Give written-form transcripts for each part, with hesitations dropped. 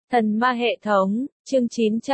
Thần ma hệ thống, chương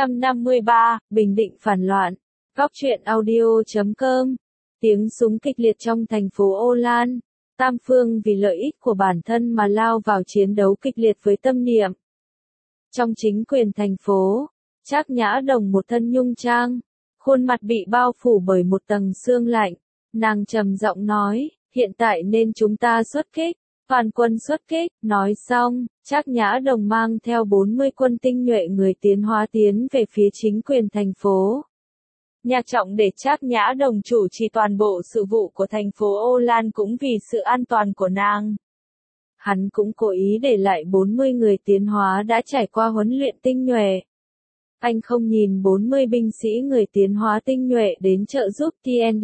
953, Bình Định phản loạn. Góc truyện audio.com. Tiếng súng kịch liệt trong thành phố Ô Lan. Tam phương vì lợi ích của bản thân mà lao vào chiến đấu kịch liệt với tâm niệm. Trong chính quyền thành phố, Trác Nhã Đồng một thân nhung trang, khuôn mặt bị bao phủ bởi một tầng sương lạnh. Nàng trầm giọng nói, hiện tại nên chúng ta xuất kích. Toàn quân xuất kích, nói xong, Trác Nhã Đồng mang theo 40 quân tinh nhuệ người tiến hóa tiến về phía chính quyền thành phố. Nhạc Trọng để Trác Nhã Đồng chủ trì toàn bộ sự vụ của thành phố Ô Lan cũng vì sự an toàn của nàng. Hắn cũng cố ý để lại 40 người tiến hóa đã trải qua huấn luyện tinh nhuệ. Anh không nhìn 40 binh sĩ người tiến hóa tinh nhuệ đến trợ giúp TND.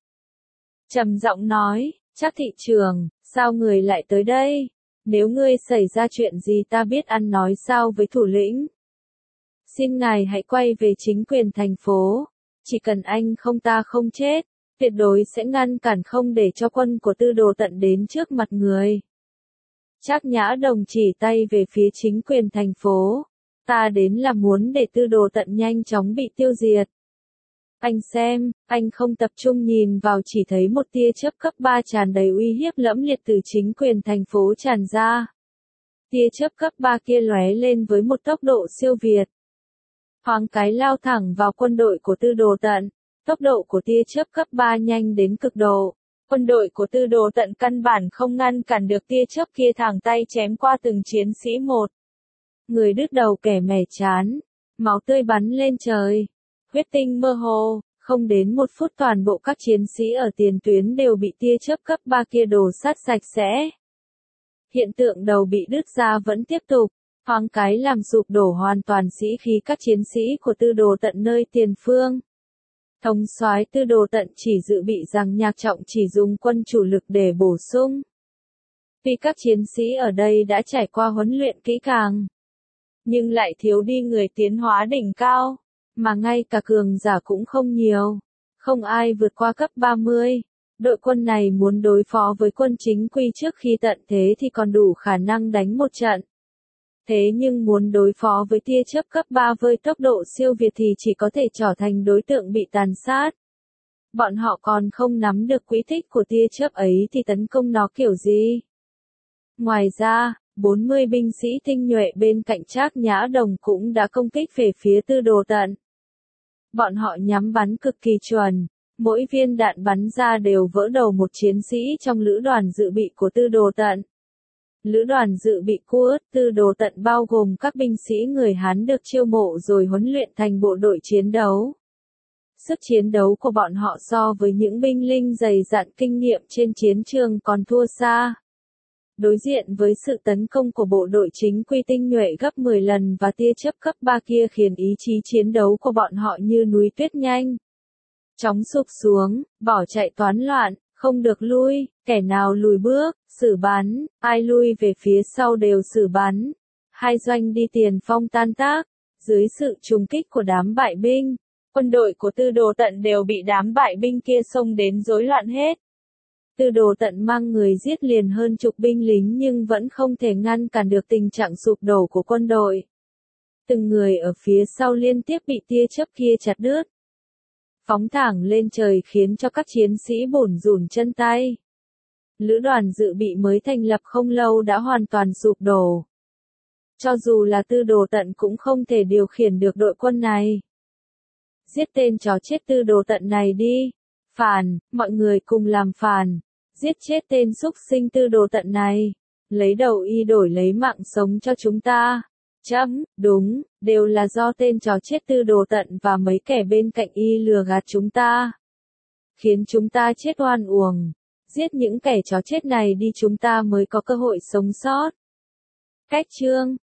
Trầm giọng nói, Trác thị trưởng, sao người lại tới đây? Nếu ngươi xảy ra chuyện gì ta biết ăn nói sao với thủ lĩnh. Xin ngài hãy quay về chính quyền thành phố. Chỉ cần anh không ta không chết, tuyệt đối sẽ ngăn cản không để cho quân của Tư Đồ Tận đến trước mặt người. Trác Nhã Đồng chỉ tay về phía chính quyền thành phố. Ta đến là muốn để Tư Đồ Tận nhanh chóng bị tiêu diệt. Anh xem, anh không tập trung nhìn vào chỉ thấy một tia chớp cấp 3 tràn đầy uy hiếp lẫm liệt từ chính quyền thành phố tràn ra. Tia chớp cấp 3 kia lóe lên với một tốc độ siêu việt. Thoáng cái lao thẳng vào quân đội của Tư Đồ Tận, tốc độ của tia chớp cấp 3 nhanh đến cực độ. Quân đội của Tư Đồ Tận căn bản không ngăn cản được tia chớp kia thẳng tay chém qua từng chiến sĩ một. Người đứt đầu kẻ mẻ chán, máu tươi bắn lên trời. Huyết tinh mơ hồ, không đến một phút toàn bộ các chiến sĩ ở tiền tuyến đều bị tia chớp cấp 3 kia đổ sát sạch sẽ. Hiện tượng đầu bị đứt ra vẫn tiếp tục, thoáng cái làm sụp đổ hoàn toàn sĩ khí các chiến sĩ của Tư Đồ Tận nơi tiền phương. Thống soái Tư Đồ Tận chỉ dự bị rằng Nhạc Trọng chỉ dùng quân chủ lực để bổ sung. Vì các chiến sĩ ở đây đã trải qua huấn luyện kỹ càng, nhưng lại thiếu đi người tiến hóa đỉnh cao. Mà ngay cả cường giả cũng không nhiều, không ai vượt qua cấp 30. Đội quân này muốn đối phó với quân chính quy trước khi tận thế thì còn đủ khả năng đánh một trận. Thế nhưng muốn đối phó với tia chớp cấp 3 với tốc độ siêu việt thì chỉ có thể trở thành đối tượng bị tàn sát. Bọn họ còn không nắm được quỹ tích của tia chớp ấy thì tấn công nó kiểu gì? Ngoài ra, 40 binh sĩ tinh nhuệ bên cạnh Trác Nhã Đồng cũng đã công kích về phía Tư Đồ Tận. Bọn họ nhắm bắn cực kỳ chuẩn, mỗi viên đạn bắn ra đều vỡ đầu một chiến sĩ trong lữ đoàn dự bị của Tư Đồ Tận. Lữ đoàn dự bị của Tư Đồ Tận bao gồm các binh sĩ người Hán được chiêu mộ rồi huấn luyện thành bộ đội chiến đấu. Sức chiến đấu của bọn họ so với những binh lính dày dặn kinh nghiệm trên chiến trường còn thua xa. Đối diện với sự tấn công của bộ đội chính quy tinh nhuệ gấp 10 lần và tia chớp cấp 3 kia khiến ý chí chiến đấu của bọn họ như núi tuyết nhanh chóng sụp xuống, bỏ chạy toán loạn, không được lui, kẻ nào lùi bước, xử bắn, ai lui về phía sau đều xử bắn. Hai doanh đi tiền phong tan tác, dưới sự trùng kích của đám bại binh, quân đội của Tư Đồ Tận đều bị đám bại binh kia xông đến rối loạn hết. Tư Đồ Tận mang người giết liền hơn chục binh lính nhưng vẫn không thể ngăn cản được tình trạng sụp đổ của quân đội. Từng người ở phía sau liên tiếp bị tia chớp kia chặt đứt, phóng thẳng lên trời khiến cho các chiến sĩ bủn rủn chân tay. Lữ đoàn dự bị mới thành lập không lâu đã hoàn toàn sụp đổ. Cho dù là Tư Đồ Tận cũng không thể điều khiển được đội quân này. Giết tên chó chết Tư Đồ Tận này đi. Phản, mọi người cùng làm phản. Giết chết tên xúc sinh Tư Đồ Tận này. Lấy đầu y đổi lấy mạng sống cho chúng ta. Đúng, đều là do tên chó chết Tư Đồ Tận và mấy kẻ bên cạnh y lừa gạt chúng ta. Khiến chúng ta chết oan uổng. Giết những kẻ chó chết này đi chúng ta mới có cơ hội sống sót. Cách chương